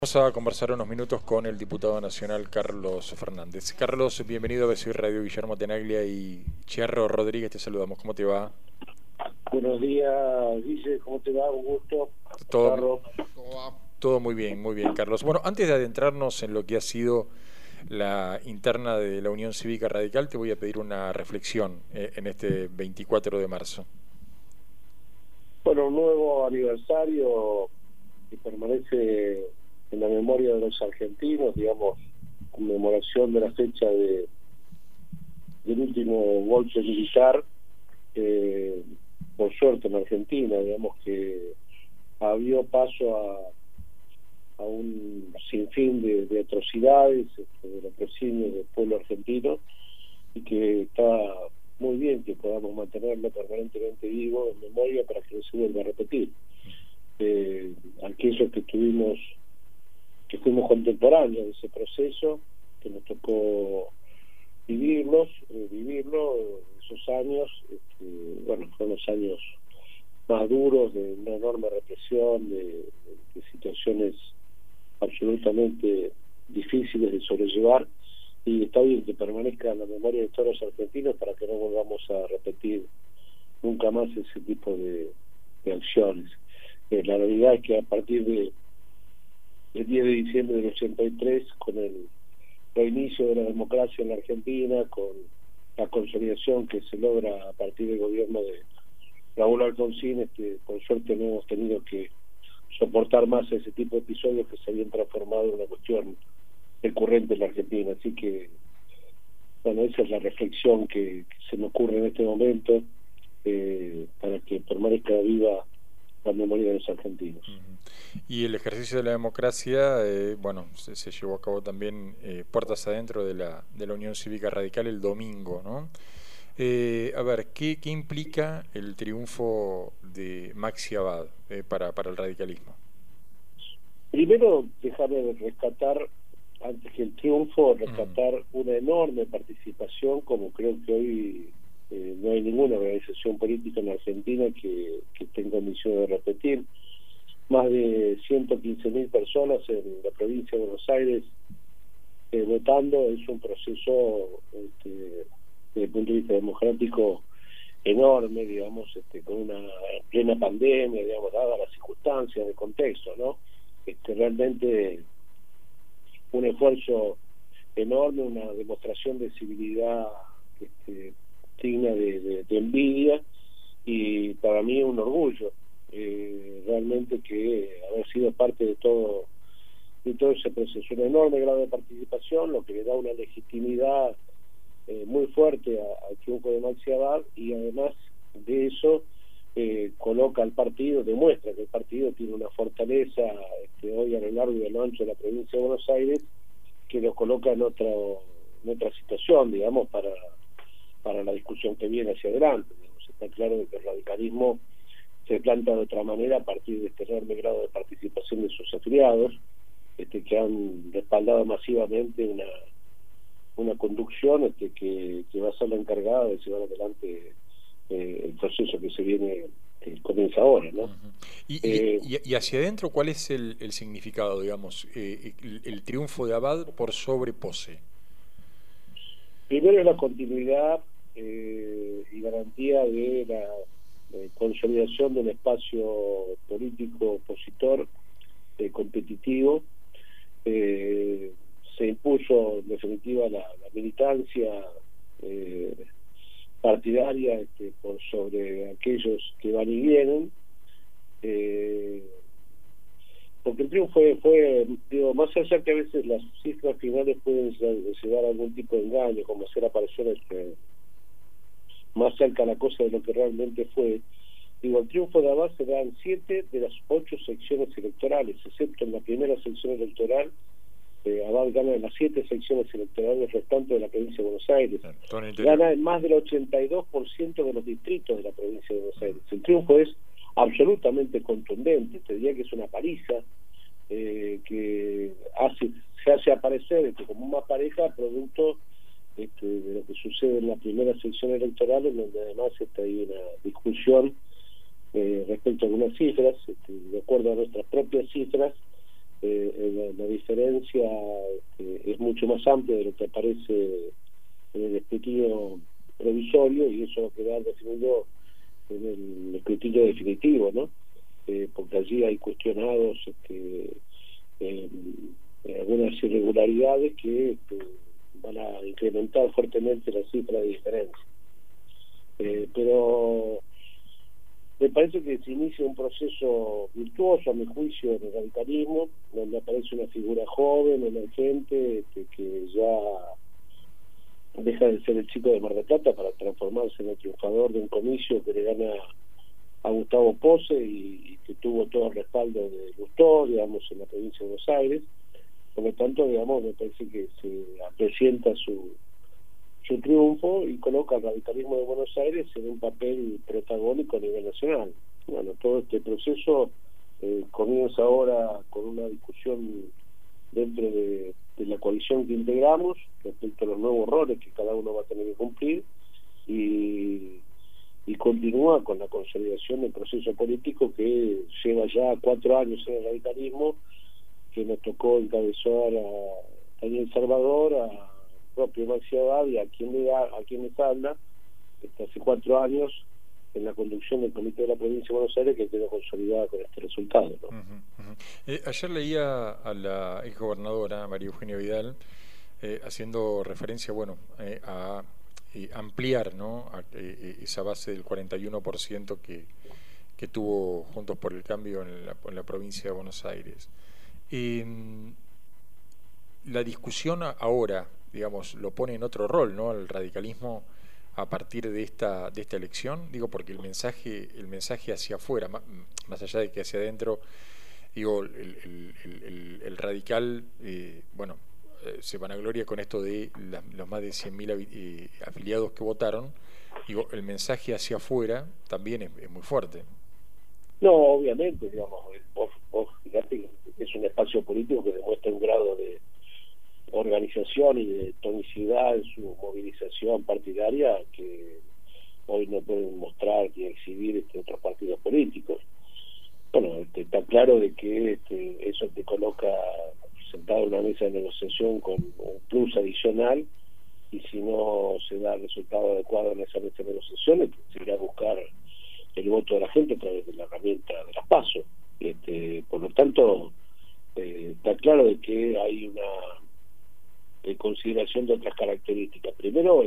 Vamos a conversar unos minutos con el diputado nacional Carlos Fernández. Carlos, bienvenido a BCI Radio. Guillermo Tenaglia y Chierro Rodríguez, te saludamos. ¿Cómo te va? Buenos días, Guille, ¿cómo te va? Un gusto. Todo, todo muy bien, Carlos. Bueno, antes de adentrarnos en lo que ha sido la interna de la Unión Cívica Radical, te voy a pedir una reflexión en este 24 de marzo. Bueno, un nuevo aniversario que permanece en la memoria de los argentinos, digamos, conmemoración de la fecha del último golpe militar, por suerte en Argentina, digamos que abrió paso a un sinfín de atrocidades, de latrocinio del pueblo argentino, y que está muy bien que podamos mantenerlo permanentemente vivo en memoria para que no se vuelva a repetir. Aquellos que fuimos contemporáneos de ese proceso, que nos tocó vivirlo, esos años, bueno, fueron los años más duros de una enorme represión, de situaciones absolutamente difíciles de sobrellevar, y está bien que permanezca en la memoria de todos los argentinos para que no volvamos a repetir nunca más ese tipo de acciones. La realidad es que a partir del 10 de diciembre del 83, con el reinicio de la democracia en la Argentina, con la consolidación que se logra a partir del gobierno de Raúl Alfonsín, por suerte no hemos tenido que soportar más ese tipo de episodios que se habían transformado en una cuestión recurrente en la Argentina. Así que, bueno, esa es la reflexión que se me ocurre en este momento, para que permanezca viva la memoria de los argentinos. Y el ejercicio de la democracia, bueno, se llevó a cabo también puertas adentro de la Unión Cívica Radical el domingo, ¿no? A ver, ¿qué implica el triunfo de Maxi Abad para el radicalismo? Primero, déjame rescatar, antes que el triunfo, rescatar una enorme participación, como creo que hoy no hay ninguna organización política en Argentina que tenga misión de repetir. Más de 115.000 personas en la provincia de Buenos Aires votando. Es un proceso, desde el punto de vista democrático, enorme, digamos, con una plena pandemia, digamos, dadas las circunstancias, el contexto, ¿no? Realmente un esfuerzo enorme, una demostración de civilidad digna de envidia, y para mí un orgullo realmente que haber sido parte de todo ese proceso. Un enorme grado de participación, lo que le da una legitimidad muy fuerte al triunfo de Maxi Abad, y además de eso coloca al partido, demuestra que el partido tiene una fortaleza hoy a lo largo y a lo ancho de la provincia de Buenos Aires, que lo coloca en otra situación, digamos, para la discusión que viene hacia adelante. Digamos, está claro que el radicalismo se planta de otra manera a partir de este enorme grado de participación de sus afiliados, que han respaldado masivamente una conducción que va a ser la encargada de llevar adelante el proceso que se viene, que comienza ahora, ¿no? Y hacia adentro, ¿cuál es el significado, digamos, el triunfo de Abad por sobre Pose? Primero es la continuidad y garantía de la consolidación de un espacio político opositor competitivo. Se impuso en definitiva la militancia partidaria por sobre aquellos que van y vienen, porque el triunfo fue, digo, más allá que a veces las cifras finales pueden llevar a algún tipo de engaño, como hacer aparecer más cerca la cosa de lo que realmente fue. Digo, el triunfo de Abad se da en 7 de las 8 secciones electorales, excepto en la primera sección electoral. Abad gana en las 7 secciones electorales restantes de la provincia de Buenos Aires. Gana en más del 82% de los distritos de la provincia de Buenos Aires. El triunfo es absolutamente contundente. Te diría que es una paliza que se hace aparecer como una pareja producto de lo que sucede en la primera sección electoral, en donde además hay una discusión respecto a algunas cifras. De acuerdo a nuestras propias cifras, la diferencia es mucho más amplia de lo que aparece en el escrutinio provisorio, y eso va a quedar definido en el escrutinio definitivo, ¿no? Porque allí hay cuestionados algunas irregularidades que van a incrementar fuertemente la cifra de diferencia. Pero me parece que se inicia un proceso virtuoso, a mi juicio, en el radicalismo, donde aparece una figura joven, emergente, que ya deja de ser el chico de Mar del Plata para transformarse en el triunfador de un comicio que le gana a Gustavo Pose y que tuvo todo el respaldo de Lustó, digamos, en la provincia de Buenos Aires. Por lo tanto, digamos, me parece que se presenta su triunfo y coloca al radicalismo de Buenos Aires en un papel protagónico a nivel nacional. Bueno, todo este proceso comienza ahora con una discusión dentro de la coalición que integramos respecto a los nuevos roles que cada uno va a tener que cumplir, y continúa con la consolidación del proceso político que lleva ya 4 años en el radicalismo, que nos tocó encabezar a Daniel Salvador, a propio Maxi Abad y a quien les habla, hace 4 años en la conducción del Comité de la Provincia de Buenos Aires, que quedó consolidada con este resultado, ¿no? Ayer leía a la exgobernadora María Eugenia Vidal haciendo referencia, bueno, a ampliar, ¿no?, esa base del 41% que tuvo Juntos por el Cambio en la provincia de Buenos Aires. La discusión ahora, digamos, lo pone en otro rol, ¿no?, el radicalismo a partir de esta elección, digo, porque el mensaje hacia afuera, más allá de que hacia adentro, digo, el radical, bueno, se vanagloria con esto de los más de 100.000 afiliados que votaron. Digo, el mensaje hacia afuera también es muy fuerte. No, obviamente, digamos, vos fíjate que es un espacio político que demuestra un grado de organización y de tonicidad en su movilización partidaria que hoy no pueden mostrar ni exhibir otros partidos políticos. Bueno, está claro de que eso te coloca sentado en una mesa de negociación con un plus adicional, y si no se da el resultado adecuado en esa mesa de negociaciones, se irá a buscar el voto de la gente a través de la herramienta de las PASO. Por lo tanto, está claro de que hay una consideración de otras características. Primero,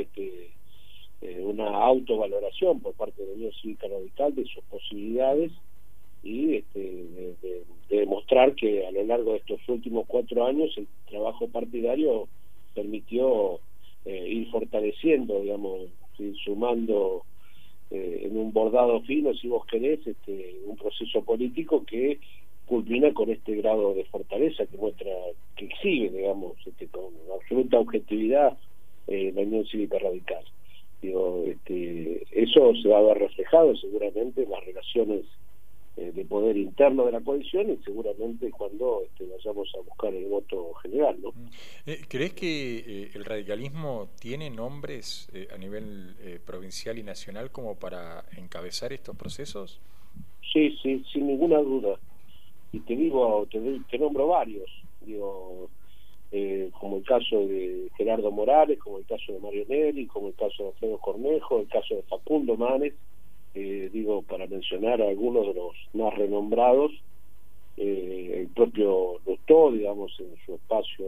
una autovaloración por parte de la Unión Cívica Radical de sus posibilidades, y de demostrar que a lo largo de estos últimos 4 años el trabajo partidario permitió ir fortaleciendo, digamos, ir sumando en un bordado fino, si vos querés, un proceso político que culmina con este grado de fortaleza que muestra, que exhibe, digamos, con absoluta objetividad la Unión Cívica Radical. Digo, eso se va a ver reflejado seguramente en las relaciones de poder interno de la coalición, y seguramente cuando vayamos a buscar el voto general, ¿no? ¿Crees que el radicalismo tiene nombres a nivel provincial y nacional como para encabezar estos procesos? Sí, sin ninguna duda. Y te nombro varios, digo, como el caso de Gerardo Morales, como el caso de Mario Negri, como el caso de Alfredo Cornejo, el caso de Facundo Manes, digo, para mencionar a algunos de los más renombrados, el propio Lustó, digamos, en su espacio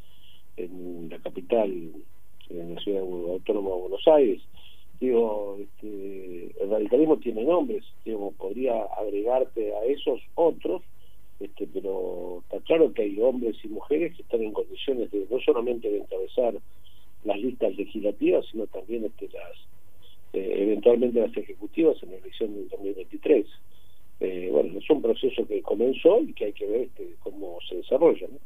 en la capital, en la ciudad autónoma de Buenos Aires. Digo, el radicalismo tiene nombres, digamos, podría agregarte a esos otros, pero está claro que hay hombres y mujeres que están en condiciones de no solamente de encabezar las listas legislativas, sino también eventualmente las ejecutivas en la elección del 2023. Bueno, es un proceso que comenzó y que hay que ver cómo se desarrolla, ¿no?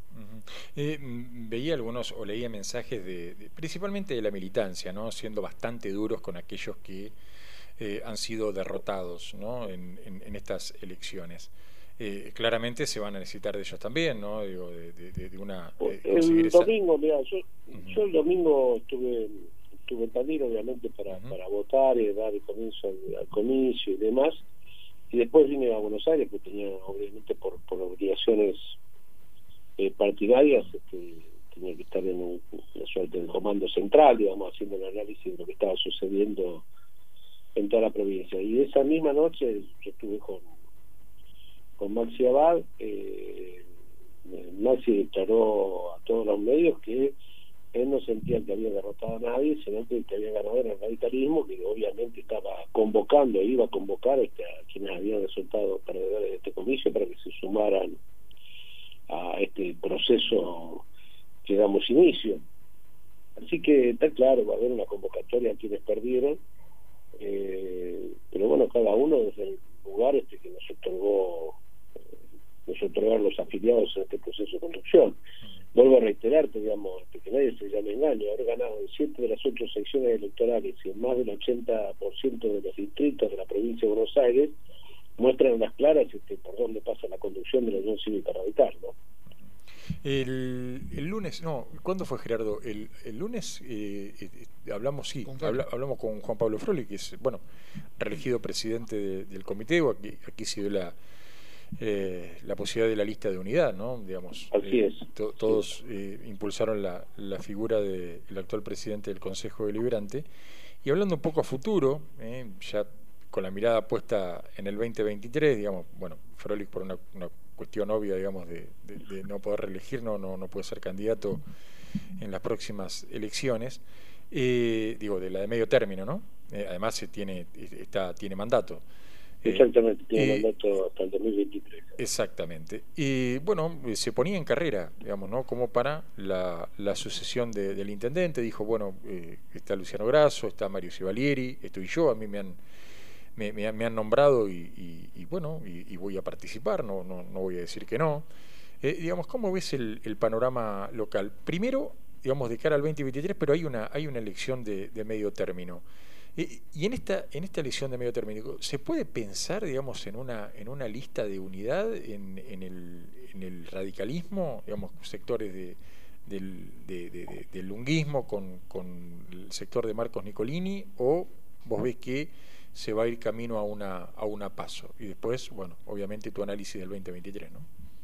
Veía algunos, o leía mensajes principalmente de la militancia, ¿no?, siendo bastante duros con aquellos que han sido derrotados, ¿no?, en estas elecciones. Claramente se van a necesitar de ellos también, ¿no? Digo, de una... el domingo, mira, yo el domingo estuve en Tandil, obviamente, para votar y dar el comienzo al comicio y demás, y después vine a Buenos Aires, porque tenía, obviamente, por obligaciones partidarias, tenía que estar en una suerte de comando central, digamos, haciendo un análisis de lo que estaba sucediendo en toda la provincia. Y esa misma noche yo estuve con Maxi Abad. Maxi declaró a todos los medios que él no sentía que había derrotado a nadie, sino que el que había ganado era el radicalismo, que obviamente estaba convocando, iba a convocar a quienes habían resultado perdedores de este comicio para que se sumaran a este proceso que damos inicio. Así que está claro, va a haber una convocatoria a quienes perdieron, pero bueno, cada uno desde el lugar que nos otorgaron los afiliados en este proceso de construcción. Vuelvo a reiterarte, digamos, que nadie se llame engaño, haber ganado en 7 de las 8 secciones electorales y en más del 80% de los distritos de la provincia de Buenos Aires, muestran a las claras por dónde pasa la conducción de la Unión Cívica Radical, ¿no? El lunes, no, ¿cuándo fue, Gerardo? El lunes hablamos con Juan Pablo Froli, que es, bueno, reelegido presidente del comité. Aquí se dio la posibilidad de la lista de unidad, ¿no? Digamos, así es. Todos impulsaron la figura del actual presidente del Consejo Deliberante. Y hablando un poco a futuro, ya con la mirada puesta en el 2023, digamos, bueno, Froli por una cuestión obvia, digamos, de no poder reelegir, no puede ser candidato en las próximas elecciones, digo, de la de medio término, ¿no? Además tiene mandato. Exactamente, tiene mandato hasta el 2023. Exactamente. Y bueno, se ponía en carrera, digamos, ¿no? Como para la sucesión del intendente. Dijo, bueno, está Luciano Grasso, está Mario Civalieri, estoy yo, a mí me han nombrado y bueno, y voy a participar, no voy a decir que no. Digamos, ¿cómo ves el panorama local? Primero, digamos, de cara al 2023, pero hay una elección de medio término. Y en esta elección de medio término, ¿se puede pensar, digamos, en una lista de unidad en el radicalismo, digamos, sectores del lunguismo con el sector de Marcos Nicolini, o vos ves que se va a ir camino a una PASO? Y después, bueno, obviamente tu análisis del 2023, ¿no?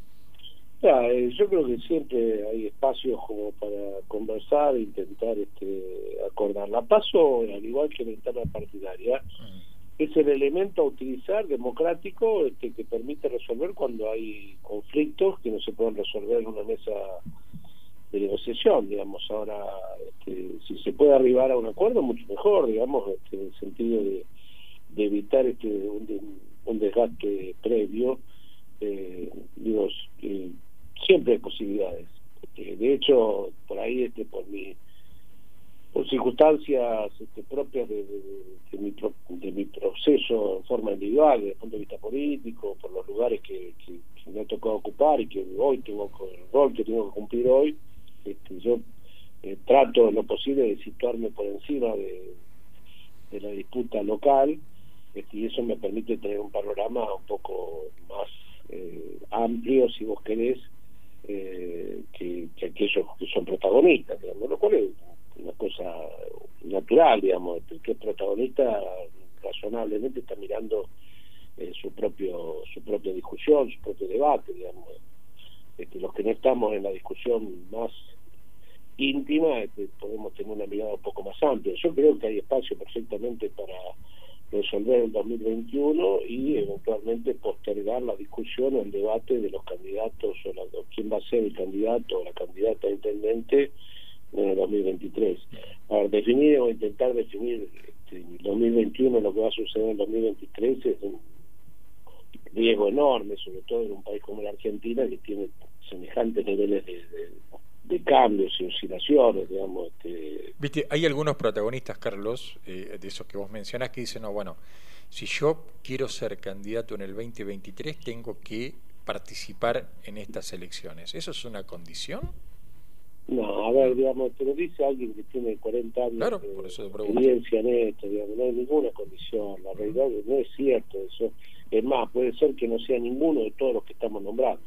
Yo creo que siempre hay espacios como para conversar e intentar acordar. La PASO, al igual que la interna partidaria, es el elemento a utilizar democrático que permite resolver cuando hay conflictos que no se pueden resolver en una mesa de negociación, digamos. Ahora, si se puede arribar a un acuerdo, mucho mejor, digamos, en el sentido de evitar un desgaste previo. Siempre hay posibilidades. De hecho, por ahí, por circunstancias propias de mi proceso en forma individual, desde el punto de vista político, por los lugares que me ha tocado ocupar y que hoy tengo el rol que tengo que cumplir hoy, yo trato en lo posible de situarme por encima de la disputa local, y eso me permite tener un panorama un poco más amplio, si vos querés, que aquellos que son protagonistas, digamos, lo cual es una cosa natural, digamos. El que es protagonista razonablemente está mirando su propia discusión, su propio debate, digamos. Los que no estamos en la discusión más íntima, podemos tener una mirada un poco más amplia. Yo creo que hay espacio perfectamente para resolver el 2021 y eventualmente postergar la discusión o el debate de los candidatos o quién va a ser el candidato o la candidata a intendente en el 2023. Para definir o intentar definir el 2021, lo que va a suceder en el 2023 es un riesgo enorme, sobre todo en un país como la Argentina, que tiene semejantes niveles de cambios y oscilaciones, digamos. Viste, hay algunos protagonistas, Carlos, de esos que vos mencionás, que dicen, no, bueno, si yo quiero ser candidato en el 2023, tengo que participar en estas elecciones. ¿Eso es una condición? No, a ver, digamos, te lo dice alguien que tiene 40 años claro, de por eso experiencia en esto, digamos, no hay ninguna condición. La realidad no es cierto eso. Es más, puede ser que no sea ninguno de todos los que estamos nombrando.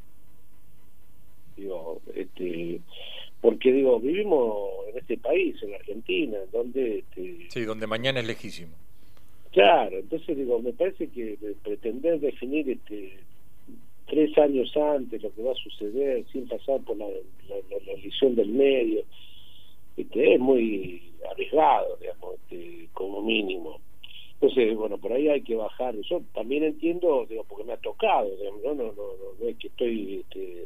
Digo, porque vivimos en este país, en Argentina, donde sí, donde mañana es lejísimo. Claro, entonces me parece que pretender definir 3 años antes lo que va a suceder sin pasar por la elección del medio, es muy arriesgado, digamos, como mínimo. Entonces, bueno, por ahí hay que bajar. Yo también entiendo, digo, porque me ha tocado, digamos, no es que estoy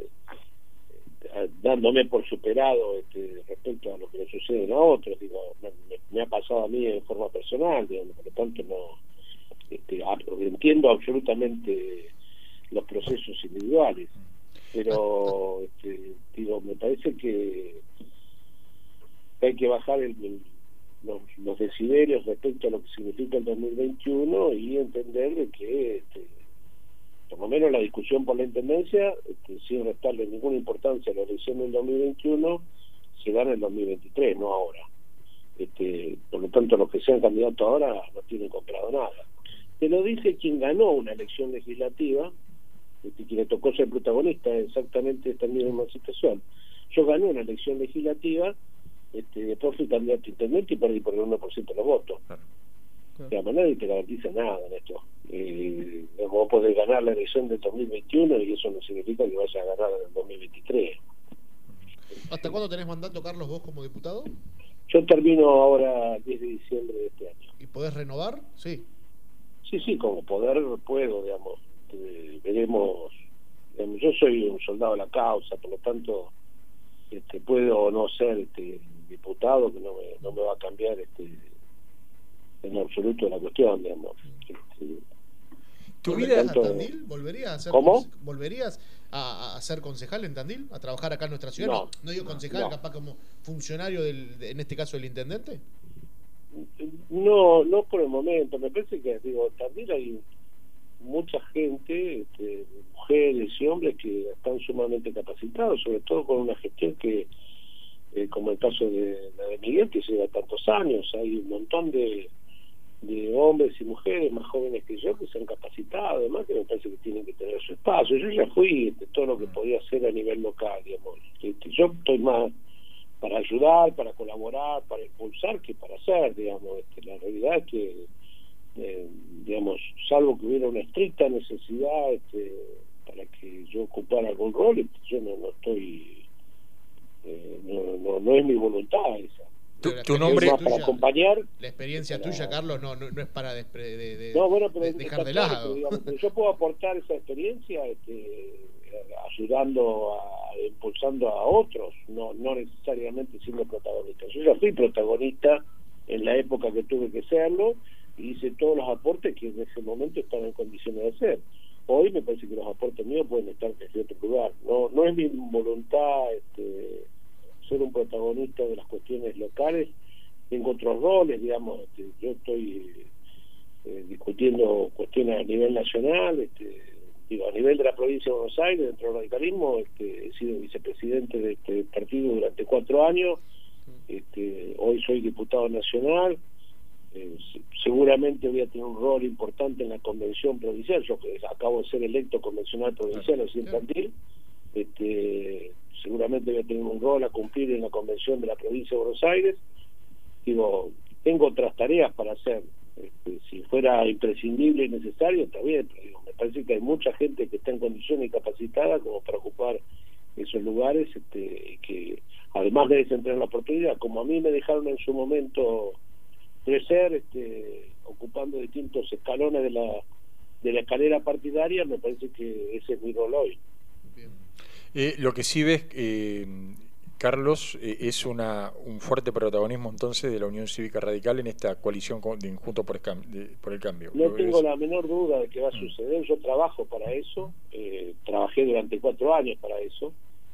dándome por superado respecto a lo que le sucede a otros, digo, me ha pasado a mí en forma personal, digamos, por lo tanto entiendo absolutamente los procesos individuales, pero digo, me parece que hay que bajar los decibelios respecto a lo que significa el 2021 y entender de que por lo menos la discusión por la intendencia, sin restarle ninguna importancia a la elección del 2021, se da en el 2023, no ahora. Por lo tanto, los que sean candidatos ahora no tienen comprado nada. Te lo dice quien ganó una elección legislativa, quien le tocó ser protagonista de exactamente esta misma situación. Yo gané una elección legislativa, después fui candidato a intendente y perdí por el 1% de los votos. Claro. Nadie te garantiza nada en esto. Vos podés ganar la elección del 2021 y eso no significa que vayas a ganar en el 2023. ¿Hasta cuándo tenés mandato, Carlos, vos como diputado? Yo termino ahora el 10 de diciembre de este año. ¿Y podés renovar? Sí. Sí, como poder puedo, digamos. Veremos. Digamos, yo soy un soldado de la causa, por lo tanto puedo o no ser diputado, que no me va a cambiar en absoluto la cuestión, digamos. ¿Tu vida a Tandil? ¿Volverías a ser ¿Cómo? ¿Volverías a ser concejal en Tandil? ¿A trabajar acá en nuestra ciudad? No digo concejal, capaz como funcionario en este caso del intendente. No por el momento. Me parece que, digo, Tandil hay mucha gente, mujeres y hombres que están sumamente capacitados, sobre todo con una gestión que, como el caso de la de Miguel, que lleva tantos años. Hay un montón de hombres y mujeres más jóvenes que yo que se han capacitado, además, que me parece que tienen que tener su espacio. Yo ya fui todo lo que podía hacer a nivel local, digamos. Yo estoy más para ayudar, para colaborar, para impulsar que para hacer, digamos. La realidad es que digamos, salvo que hubiera una estricta necesidad para que yo ocupara algún rol, yo no estoy no es mi voluntad esa. Tu nombre tuya, para acompañar. La experiencia tuya, Carlos, no es para bueno, pero dejar de lado. Digamos, yo puedo aportar esa experiencia ayudando impulsando a otros, no necesariamente siendo protagonista. Yo ya fui protagonista en la época que tuve que serlo y hice todos los aportes que en ese momento estaba en condiciones de hacer. Hoy me parece que los aportes míos pueden estar desde otro lugar. No es mi voluntad ser un protagonista de las cuestiones locales. Tengo otros roles, digamos. Yo estoy discutiendo cuestiones a nivel nacional, a nivel de la provincia de Buenos Aires, dentro del radicalismo. He sido vicepresidente de este partido durante 4 años. Hoy soy diputado nacional. Seguramente voy a tener un rol importante en la convención provincial. Yo acabo de ser electo convencional provincial así en Tandil. Seguramente voy a tener un rol a cumplir en la convención de la provincia de Buenos Aires. Digo, tengo otras tareas para hacer. Si fuera imprescindible y necesario, está bien, pero digo, me parece que hay mucha gente que está en condiciones y capacitada como para ocupar esos lugares, que además merecen tener la oportunidad, como a mí me dejaron en su momento crecer, ocupando distintos escalones de la escalera partidaria. Me parece que ese es mi rol hoy. Lo que sí ves, Carlos, es un fuerte protagonismo entonces de la Unión Cívica Radical en esta coalición de Juntos por el Cambio. No tengo la menor duda de que va a suceder. Yo trabajo para eso, trabajé durante 4 años para eso.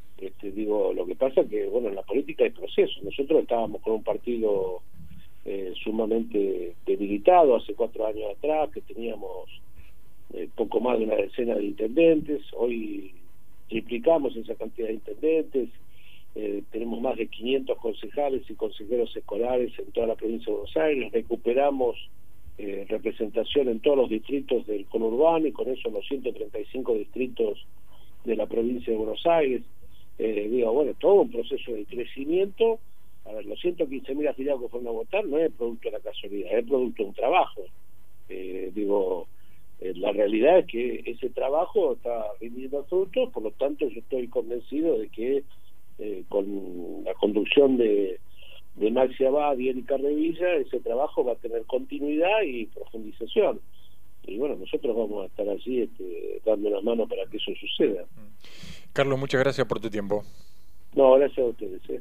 Lo que pasa que, bueno, en la política hay procesos. Nosotros estábamos con un partido sumamente debilitado hace 4 años atrás, que teníamos poco más de una decena de intendentes. Hoy triplicamos esa cantidad de intendentes, tenemos más de 500 concejales y consejeros escolares en toda la provincia de Buenos Aires, recuperamos representación en todos los distritos del conurbano y con eso los 135 distritos de la provincia de Buenos Aires. Bueno, todo un proceso de crecimiento. A ver, los 115.000 afiliados que fueron a votar no es producto de la casualidad, es producto de un trabajo. la realidad es que ese trabajo está rindiendo frutos, por lo tanto yo estoy convencido de que con la conducción de Maxi Abad y Erika Revilla, ese trabajo va a tener continuidad y profundización. Y bueno, nosotros vamos a estar allí dando la mano para que eso suceda. Carlos, muchas gracias por tu tiempo. No, gracias a ustedes.